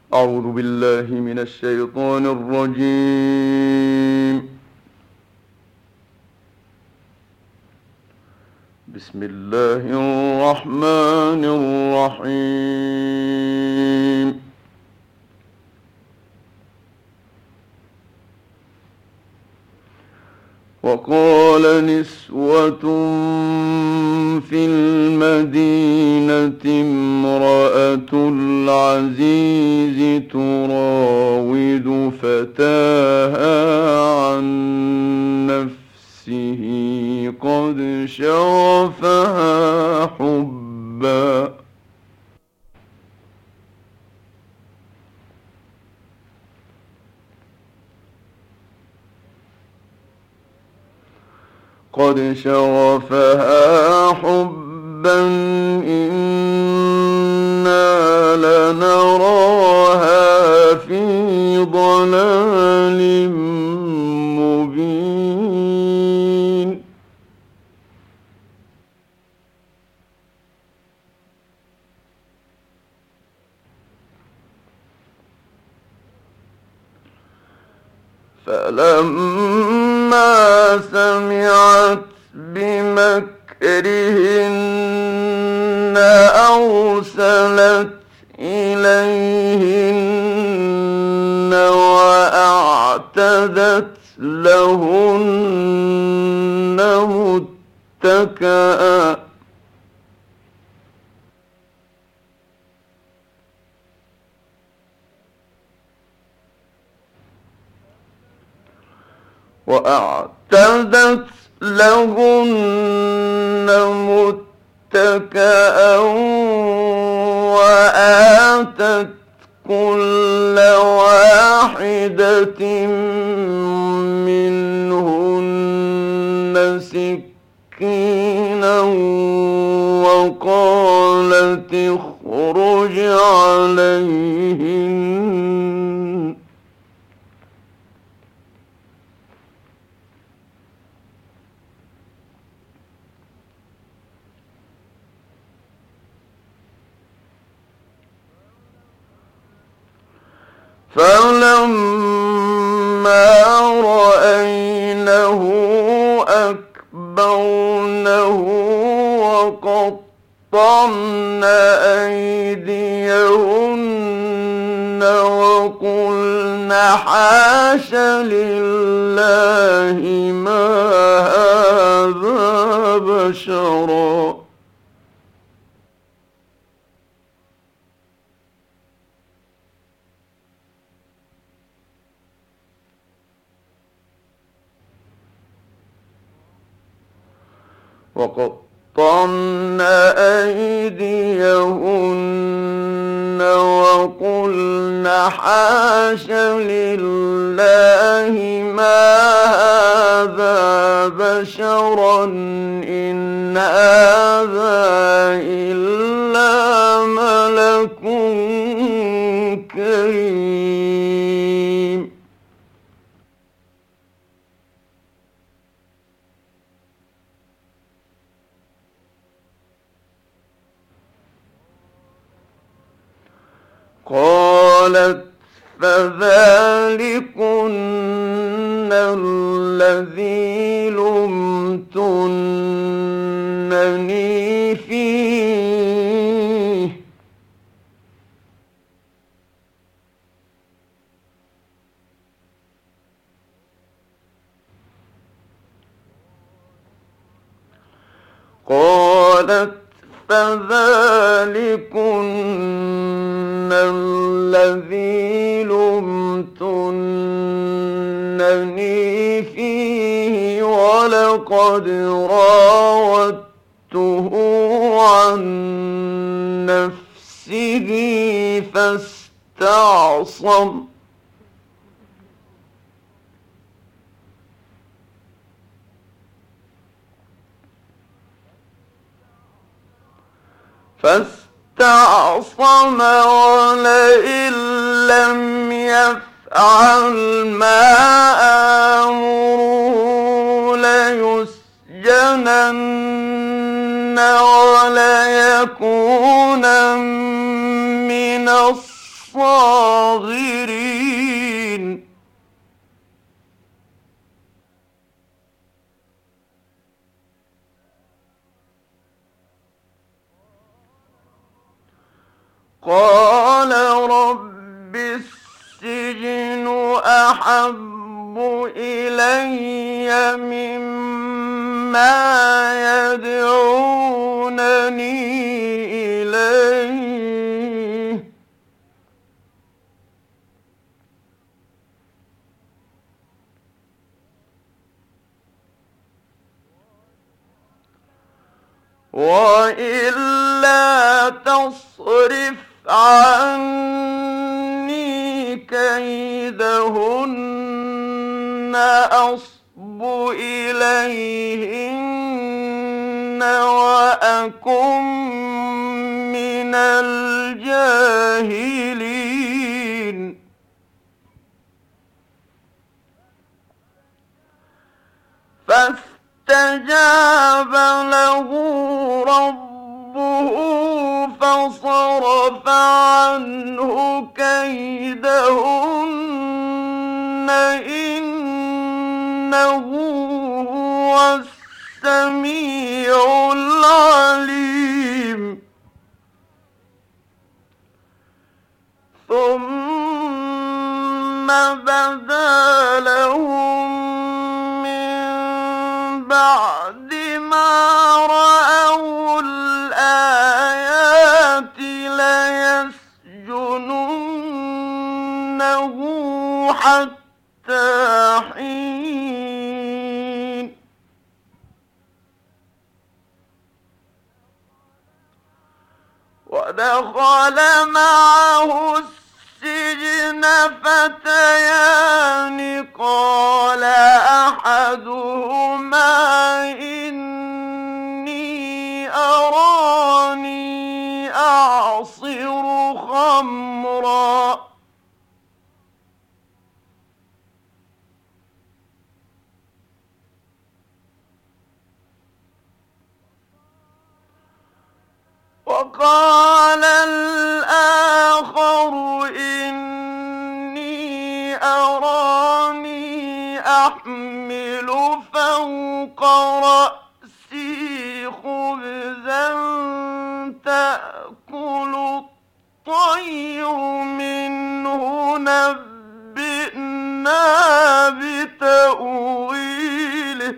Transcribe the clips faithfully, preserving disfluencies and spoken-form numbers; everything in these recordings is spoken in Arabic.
أعوذ بالله من الشيطان الرجيم. بسم الله الرحمن الرحيم. وقال نسوة في المدينة امرأة العزيز تراود فتاها عن نفسه قد شغفها حبا قد شغفها حبا إنا لنراها في ضلال مبين. فلما سمعت بمكرهن أرسلت إليهن وأعتدت لهن متكئا وأعتدت لهن متكئا وآتت كل واحدة منهن سكينا وقالت اخرج عليهن فلما رأينه أكبرنه وقطعن أيديهن وقلن حاش لله ما هذا بشرا وقطعن أيديهن وقلن حاش لله ما هذا بشرا إن هذا إلا ملك كريم. قالت فذلكن الذي لمتنني فيه قالت فذلكن الذي لمتنني فيه ولقد راودته عن نفسه فاستعصم فاستعصم ولئن لم يفعل ما آمره ليسجنن وليكونن من الصاغرين. الصاغرين قال رب السجن أحب إلي مما يدعونني إليه وإلا تصرف عني كيدهن أصب إليهن وأكن من الجاهلين فاستجاب له ربه فصرف عنه كيدهن إنه هو السميع العليم ثم بدا لهم بعد ما رأوا الآيات ليسجننه حتى حين ودخل معه السجن فتيان قال أحدهما إني أراني أعصر خمرا وقال الآخر إني أراني أحمل فوق رأسي خبزا تأكل الطير منه نبئنا بتأويله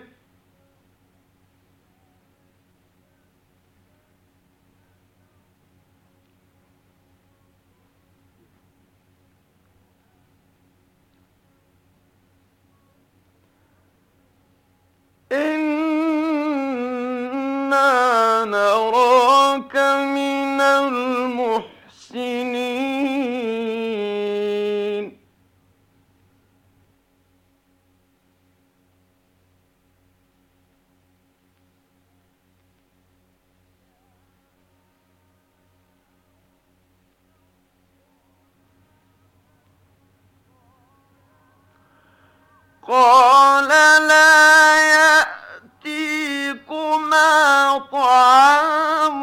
إنا نراك من المحسنين قال لا يأتيكما طعام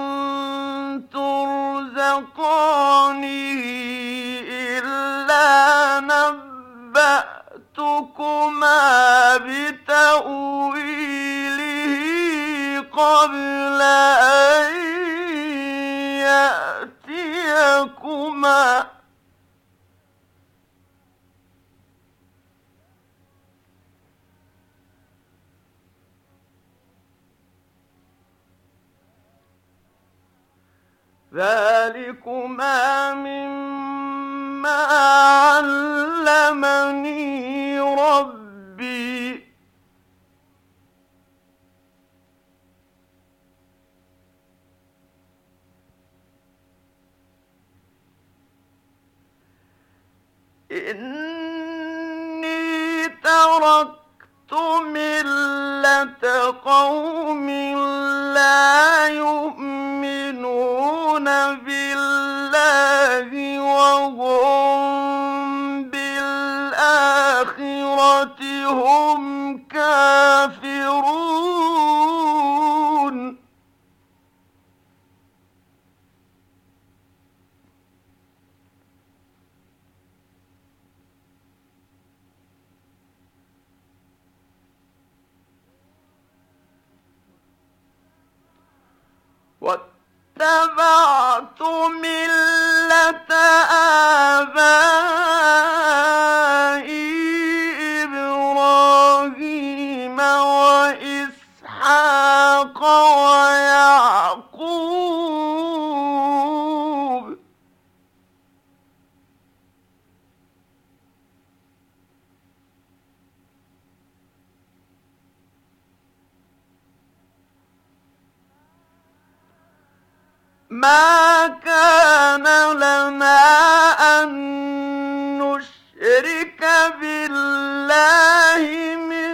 ترزقانه إلا نبأتكما بتأويله قبل أن يأتيكما ذلكما مما علمني ربي إني تركت ملة قوم لا يؤمنون بالله وهم بالآخرة هم كافرون اتبعت ملة آبائي إبراهيم وإسحاق ويعقوب ما كان لنا أن نشرك بالله من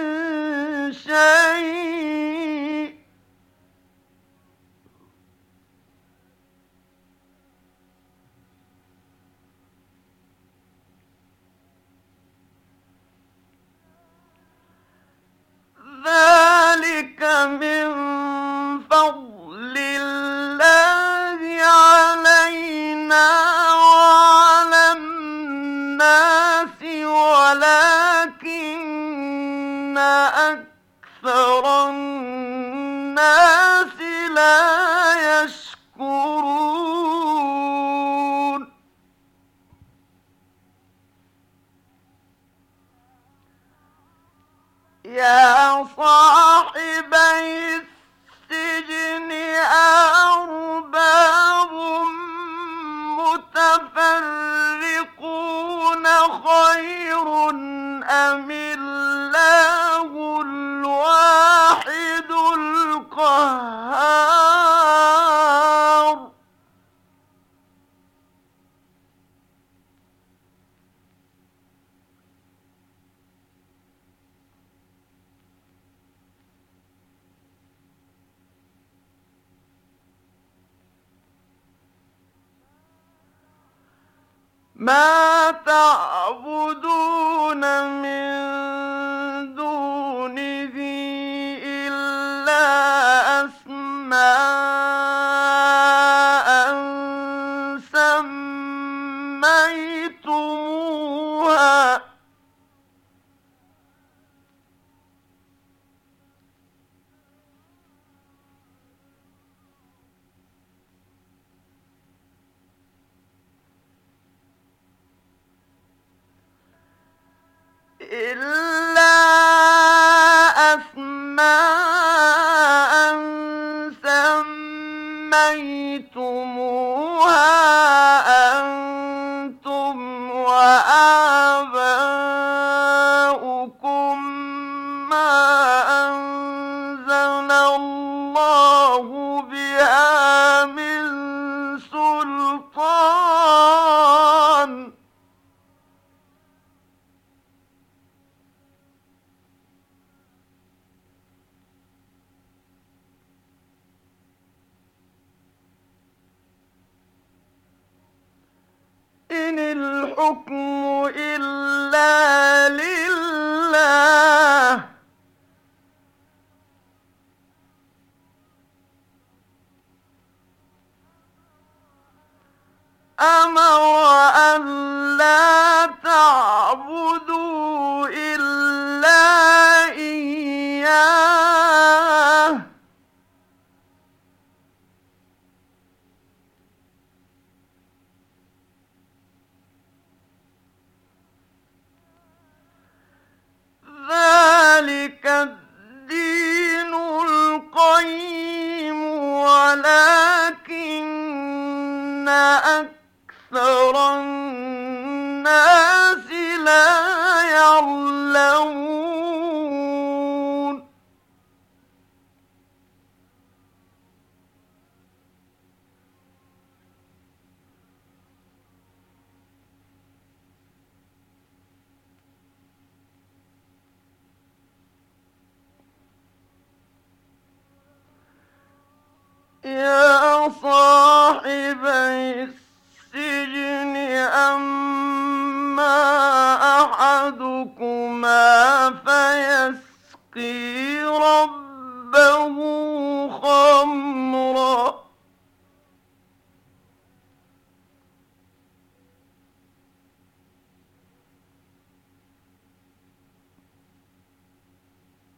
شيء ذلك من فضل الله علينا وعلى الناس ولكن أكثر الناس لا يشكرون يا صاحبي السجن أرباب متفرقون خير أم الله الواحد القهار ما تعبدون من دونه إلا أسماء سميتموها إلا أسماء سميتموها أنتم وآباؤكم ما أنزل الله بها من سلطان إن الحكم إلا لله أمر أن لا تعبدوا إلا إياه ذلك الدين القيم ولكن أكثر الناس لا يعلمون يا صاحبي السجن أما أحدكما فيسقي ربه خمرا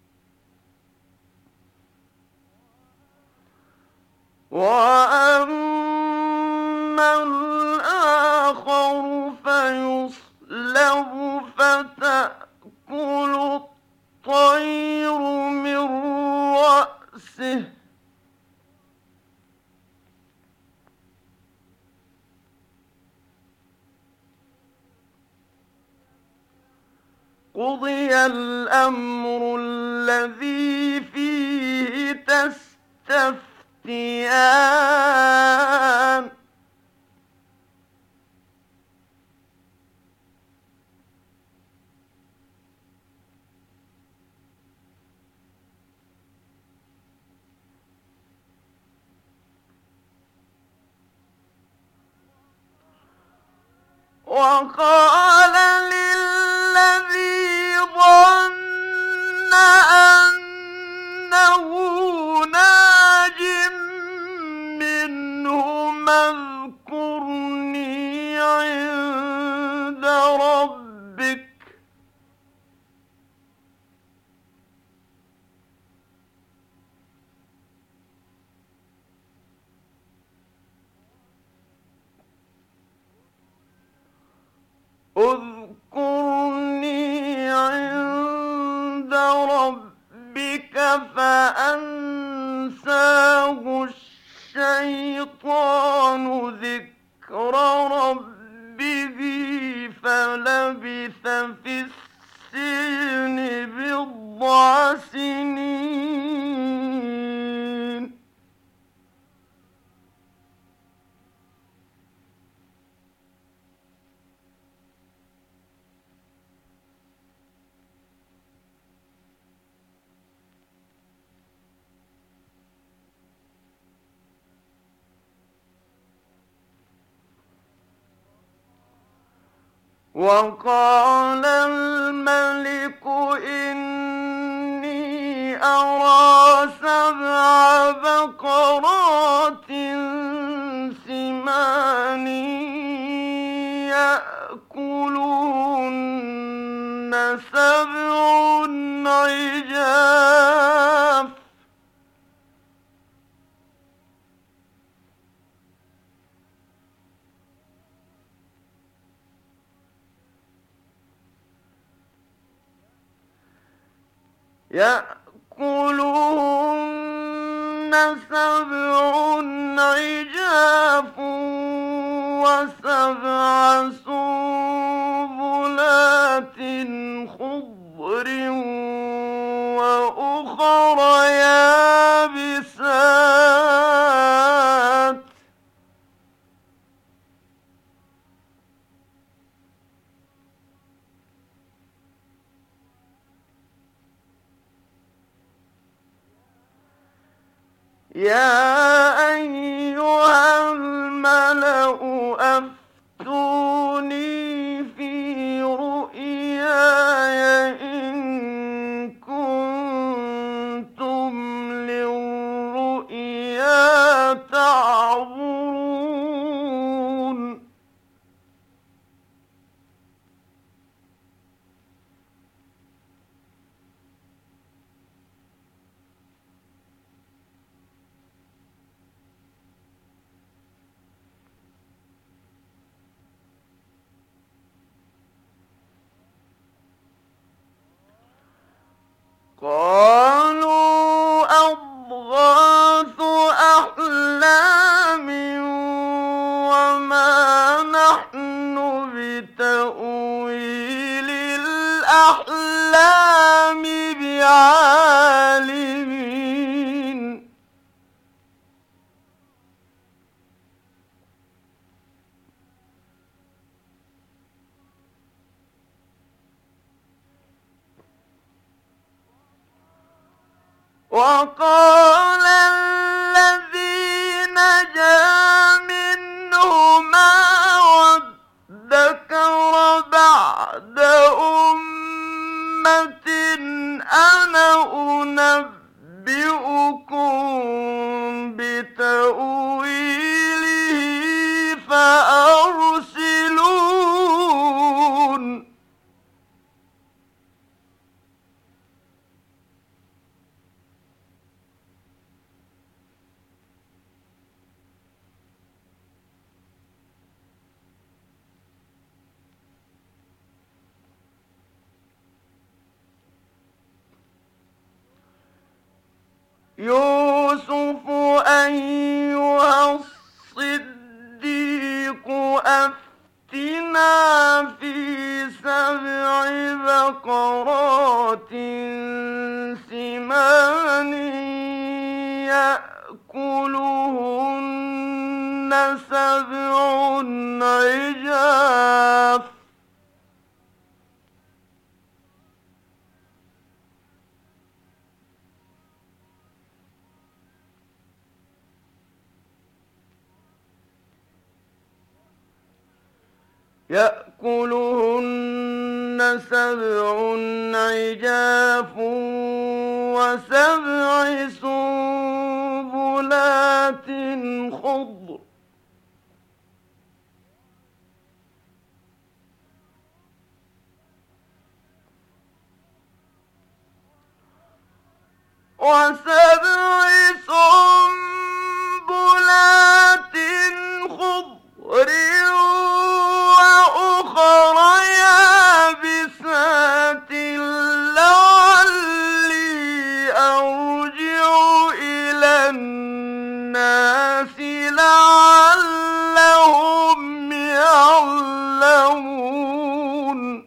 وأما وقضي الأمر الذي فيه تستفتيان وقال للذي ظن أنه ناج منهما اذكرني عند ربك اذكرني عند ربك فأنساه الشيطان ذكر ربه فلبث في السجن بضع سنين وقال الملك إني أرى سبع بقرات سمان يأكلهن سبع عجاف يأكلهن سبع عجاف وسبع سنبلات خضر وأخر يابسات يا أيها الملأ أفتوني في رؤياي إن كنتم للرؤيا تعبرون قالوا أضغاث أحلام وما نحن بتأويل الأحلام بعالمين وقال الذي نجا منهما وادكر بعد أمة أنا أنبئكم بتأويله فأرسلون يوسف أيها الصديق أفتنا في سبع بقرات سمان يأكلهن سبع عجاف يأكلهن سبع عجاف وسبع سنبلات خضر وسبع سنبلات خضر وأخر يابسات لعلي أرجع إلى الناس لعلهم يعلمون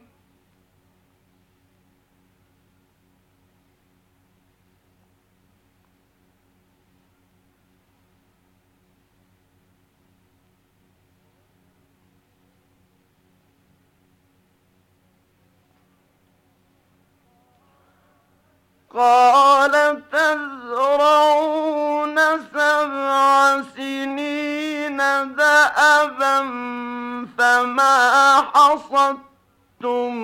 قال تزرعون سبع سنين دأبا فما حصدتم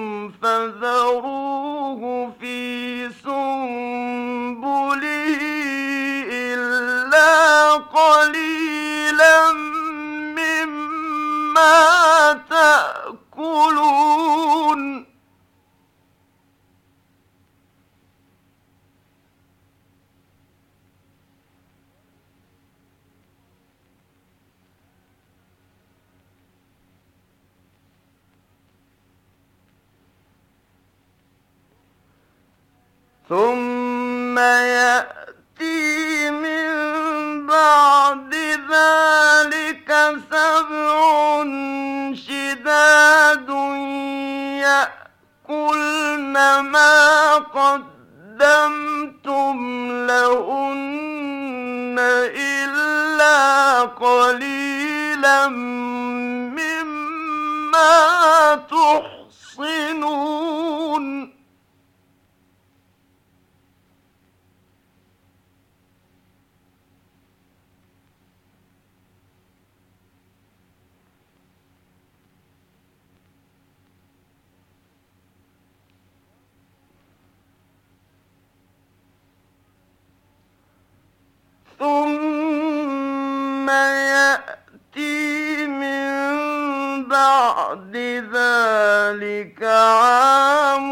فذروه في سنبله إلا قليلا مما تأكلون ثم يأتي من بعد ذلك سبع شداد يأكلن ما قدمتم لهن إلا قليلا مما تحصنون ثم يأتي من بعد ذلك عام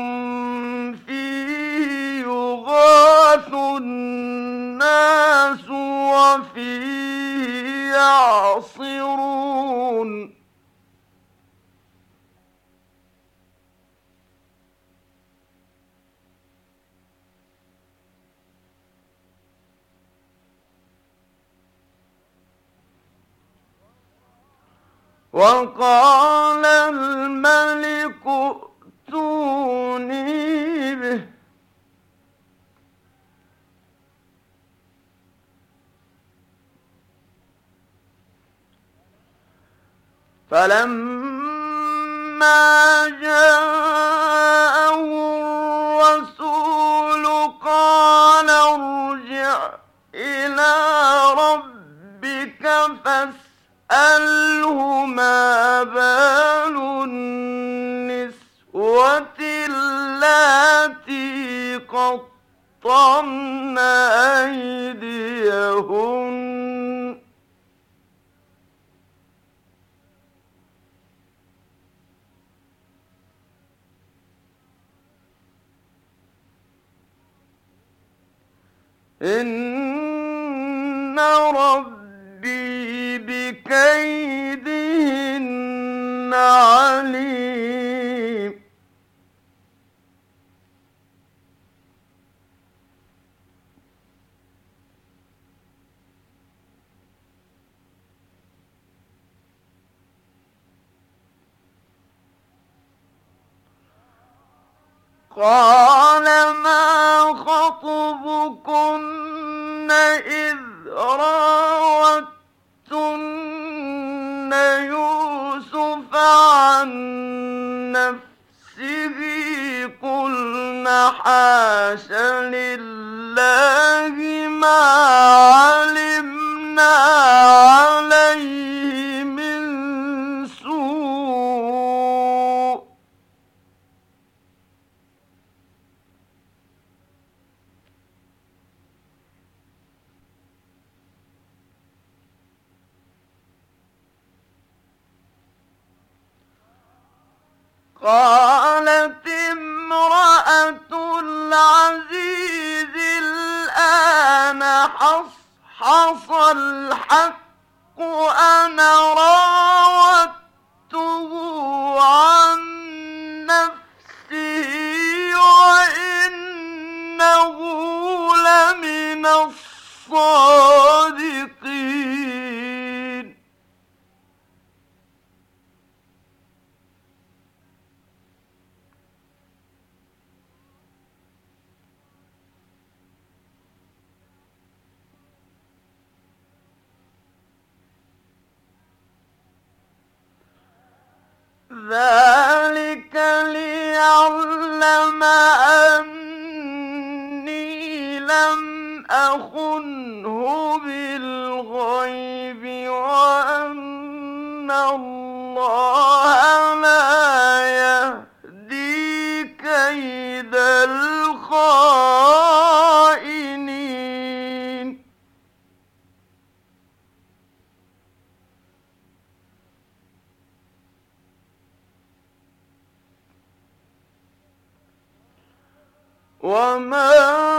فيه يغاث الناس وفيه يعصرون وقال الملك ائتوني به فلما جاءه الرسول قال ارجع إلى ربك فاسأله ما بال النسوة اللاتي قطعن أيديهن إن ربي بكيدهن عليم قال ما خطبكن إذ راوتن يوسف عن نفسه قلن حاش لله ما علمنا عليه من سوء قالت امرأة العزيز الآن حصحص الحق أنا راودته عن نفسه وإنه لمن الصادقين ذلك ليعلم أني لم أخنه بالغيب وأن الله لا يهدي كيد الخائنين وما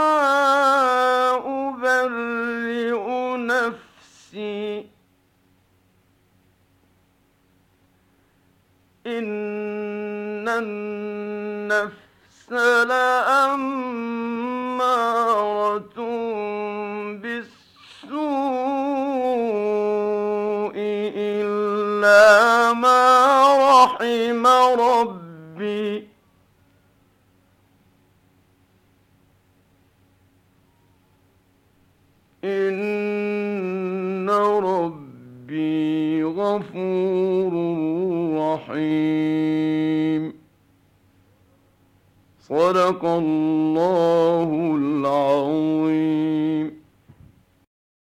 أبرئ نفسي إن النفس لأمارة بالسوء إلا ما رحم ربي إن ربي غفور رحيم. صدق الله العظيم.